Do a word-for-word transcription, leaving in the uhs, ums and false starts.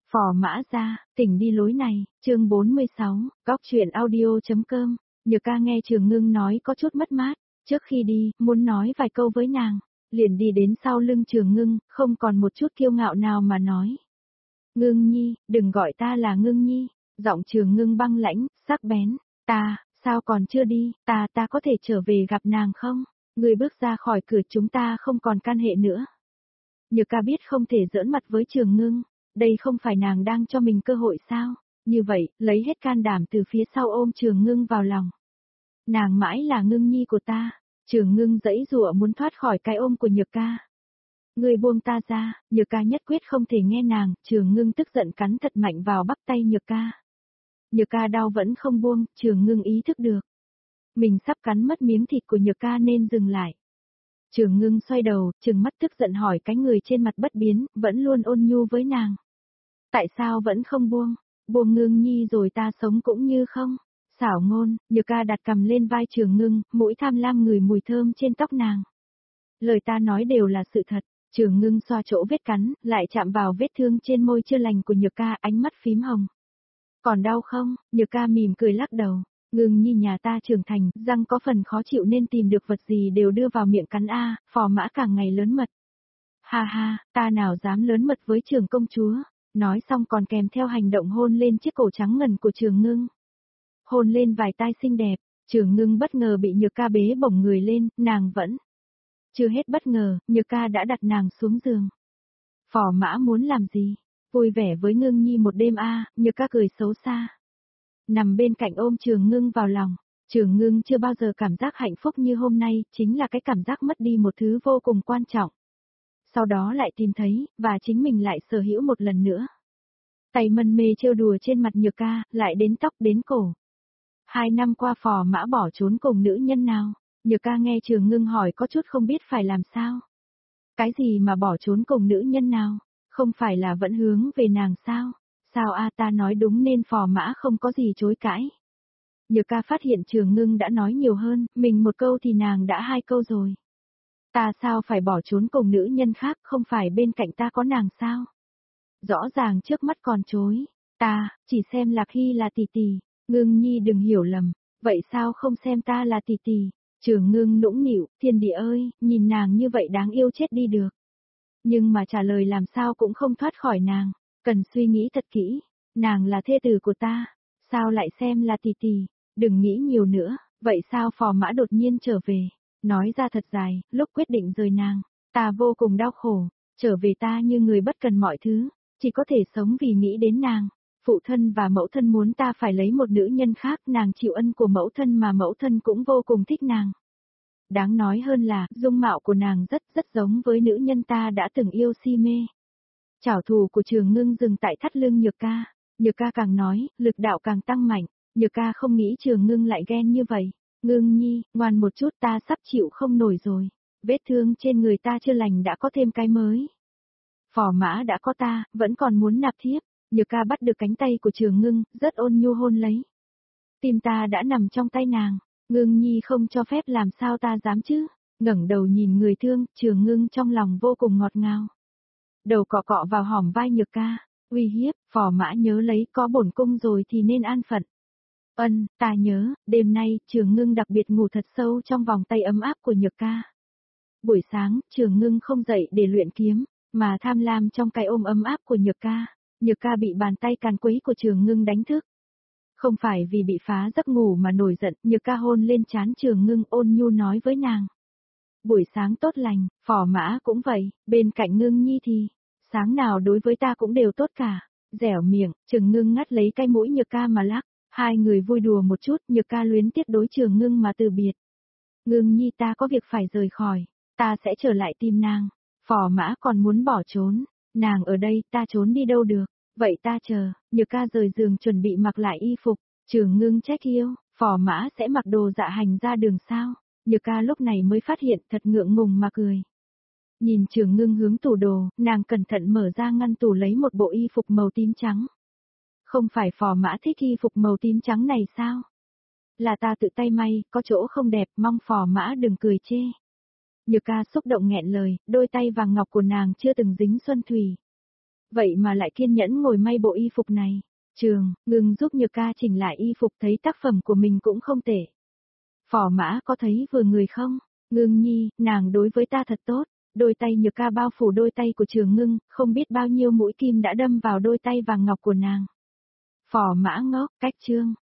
Phò Mã Gia, tỉnh đi lối này, chương bốn mươi sáu, góc chuyện audio.com, Nhược Ca nghe Trường Ngưng nói có chút mất mát, trước khi đi, muốn nói vài câu với nàng, liền đi đến sau lưng Trường Ngưng, không còn một chút kiêu ngạo nào mà nói. Ngưng Nhi, đừng gọi ta là Ngưng Nhi, giọng Trường Ngưng băng lãnh, sắc bén, ta, sao còn chưa đi, ta ta có thể trở về gặp nàng không? Người bước ra khỏi cửa chúng ta không còn can hệ nữa. Nhược Ca biết không thể giỡn mặt với Trường Ngưng. Đây không phải nàng đang cho mình cơ hội sao? Như vậy, lấy hết can đảm từ phía sau ôm Trường Ngưng vào lòng. Nàng mãi là Ngưng Nhi của ta. Trường Ngưng giãy giụa muốn thoát khỏi cái ôm của Nhược Ca. Người buông ta ra, Nhược Ca nhất quyết không thể nghe nàng, Trường Ngưng tức giận cắn thật mạnh vào bắp tay Nhược Ca. Nhược Ca đau vẫn không buông, Trường Ngưng ý thức được. Mình sắp cắn mất miếng thịt của Nhược Ca nên dừng lại. Trường Ngưng xoay đầu, trừng mắt tức giận hỏi cái người trên mặt bất biến, vẫn luôn ôn nhu với nàng. Tại sao vẫn không buông? Buông Ngưng Nhi rồi ta sống cũng như không? Xảo ngôn, Nhược Ca đặt cầm lên vai Trường Ngưng, mũi tham lam ngửi mùi thơm trên tóc nàng. Lời ta nói đều là sự thật. Trường Ngưng xoa chỗ vết cắn, lại chạm vào vết thương trên môi chưa lành của Nhược Ca, ánh mắt phím hồng. Còn đau không? Nhược Ca mỉm cười lắc đầu. Ngưng Nhi nhà ta trưởng thành, răng có phần khó chịu nên tìm được vật gì đều đưa vào miệng cắn a, Phò Mã càng ngày lớn mật. Ha ha, ta nào dám lớn mật với Trường công chúa. Nói xong còn kèm theo hành động hôn lên chiếc cổ trắng ngần của Trường Ngưng. Hôn lên vài tai xinh đẹp, Trường Ngưng bất ngờ bị Nhược Ca bế bổng người lên, nàng vẫn. Chưa hết bất ngờ, Nhược Ca đã đặt nàng xuống giường. Phò Mã muốn làm gì? Vui vẻ với Ngưng Nhi một đêm a, Nhược Ca cười xấu xa. Nằm bên cạnh ôm Trường Ngưng vào lòng, Trường Ngưng chưa bao giờ cảm giác hạnh phúc như hôm nay, chính là cái cảm giác mất đi một thứ vô cùng quan trọng. Sau đó lại tìm thấy, và chính mình lại sở hữu một lần nữa. Tay mân mê trêu đùa trên mặt Nhược Ca, lại đến tóc đến cổ. Hai năm qua Phò Mã bỏ trốn cùng nữ nhân nào? Nhược Ca nghe Trường Ngưng hỏi có chút không biết phải làm sao. Cái gì mà bỏ trốn cùng nữ nhân nào? Không phải là vẫn hướng về nàng sao? Sao a ta nói đúng nên Phò Mã không có gì chối cãi. Nhược Ca phát hiện Trường Ngưng đã nói nhiều hơn, mình một câu thì nàng đã hai câu rồi. Ta sao phải bỏ trốn cùng nữ nhân khác, không phải bên cạnh ta có nàng sao? Rõ ràng trước mắt còn chối. Ta, chỉ xem Lạc Hy là tỷ tỷ. Ngưng Nhi đừng hiểu lầm. Vậy sao không xem ta là tỷ tỷ? Trường Ngưng nũng nịu, thiên địa ơi, nhìn nàng như vậy đáng yêu chết đi được. Nhưng mà trả lời làm sao cũng không thoát khỏi nàng. Cần suy nghĩ thật kỹ. Nàng là thê tử của ta. Sao lại xem là tỷ tỷ? Đừng nghĩ nhiều nữa. Vậy sao Phò Mã đột nhiên trở về? Nói ra thật dài, lúc quyết định rời nàng, ta vô cùng đau khổ, trở về ta như người bất cần mọi thứ, chỉ có thể sống vì nghĩ đến nàng. Phụ thân và mẫu thân muốn ta phải lấy một nữ nhân khác, nàng chịu ân của mẫu thân mà mẫu thân cũng vô cùng thích nàng. Đáng nói hơn là, dung mạo của nàng rất rất giống với nữ nhân ta đã từng yêu si mê. Trảo thủ của Trường Ngưng dừng tại thắt lưng Nhược Ca, Nhược Ca càng nói, lực đạo càng tăng mạnh, Nhược Ca không nghĩ Trường Ngưng lại ghen như vậy. Ngưng Nhi, ngoan một chút ta sắp chịu không nổi rồi. Vết thương trên người ta chưa lành đã có thêm cái mới. Phò Mã đã có ta, vẫn còn muốn nạp thiếp. Nhược Ca bắt được cánh tay của Trường Ngưng, rất ôn nhu hôn lấy. Tim ta đã nằm trong tay nàng. Ngưng Nhi không cho phép làm sao ta dám chứ. Ngẩng đầu nhìn người thương, Trường Ngưng trong lòng vô cùng ngọt ngào. Đầu cọ cọ vào hòm vai Nhược Ca. Uy hiếp, Phò Mã nhớ lấy có bổn cung rồi thì nên an phận. Ân, ta nhớ, đêm nay, Trường Ngưng đặc biệt ngủ thật sâu trong vòng tay ấm áp của Nhược Ca. Buổi sáng, Trường Ngưng không dậy để luyện kiếm, mà tham lam trong cái ôm ấm áp của Nhược Ca. Nhược Ca bị bàn tay càn quấy của Trường Ngưng đánh thức. Không phải vì bị phá giấc ngủ mà nổi giận, Nhược Ca hôn lên trán Trường Ngưng ôn nhu nói với nàng. Buổi sáng tốt lành, Phò Mã cũng vậy, bên cạnh Ngưng Nhi thì, sáng nào đối với ta cũng đều tốt cả. Dẻo miệng, Trường Ngưng ngắt lấy cái mũi Nhược Ca mà lắc. Hai người vui đùa một chút, Nhược Ca luyến tiếc đối Trường Ngưng mà từ biệt. Ngưng Nhi ta có việc phải rời khỏi, ta sẽ trở lại tìm nàng. Phò Mã còn muốn bỏ trốn, nàng ở đây ta trốn đi đâu được, vậy ta chờ. Nhược Ca rời giường chuẩn bị mặc lại y phục, Trường Ngưng trách yêu, Phò Mã sẽ mặc đồ dạ hành ra đường sao. Nhược Ca lúc này mới phát hiện thật ngượng ngùng mà cười. Nhìn Trường Ngưng hướng tủ đồ, nàng cẩn thận mở ra ngăn tủ lấy một bộ y phục màu tím trắng. Không phải Phò Mã thích y phục màu tím trắng này sao? Là ta tự tay may, có chỗ không đẹp, mong Phò Mã đừng cười chê. Nhược Ca xúc động nghẹn lời, đôi tay vàng ngọc của nàng chưa từng dính xuân thủy. Vậy mà lại kiên nhẫn ngồi may bộ y phục này. Trường, ngừng giúp Nhược Ca chỉnh lại y phục thấy tác phẩm của mình cũng không tệ. Phò Mã có thấy vừa người không? Ngưng nhi, nàng đối với ta thật tốt. Đôi tay Nhược Ca bao phủ đôi tay của Trường Ngưng, không biết bao nhiêu mũi kim đã đâm vào đôi tay vàng ngọc của nàng. Phò Mã ngốc, cách Trương,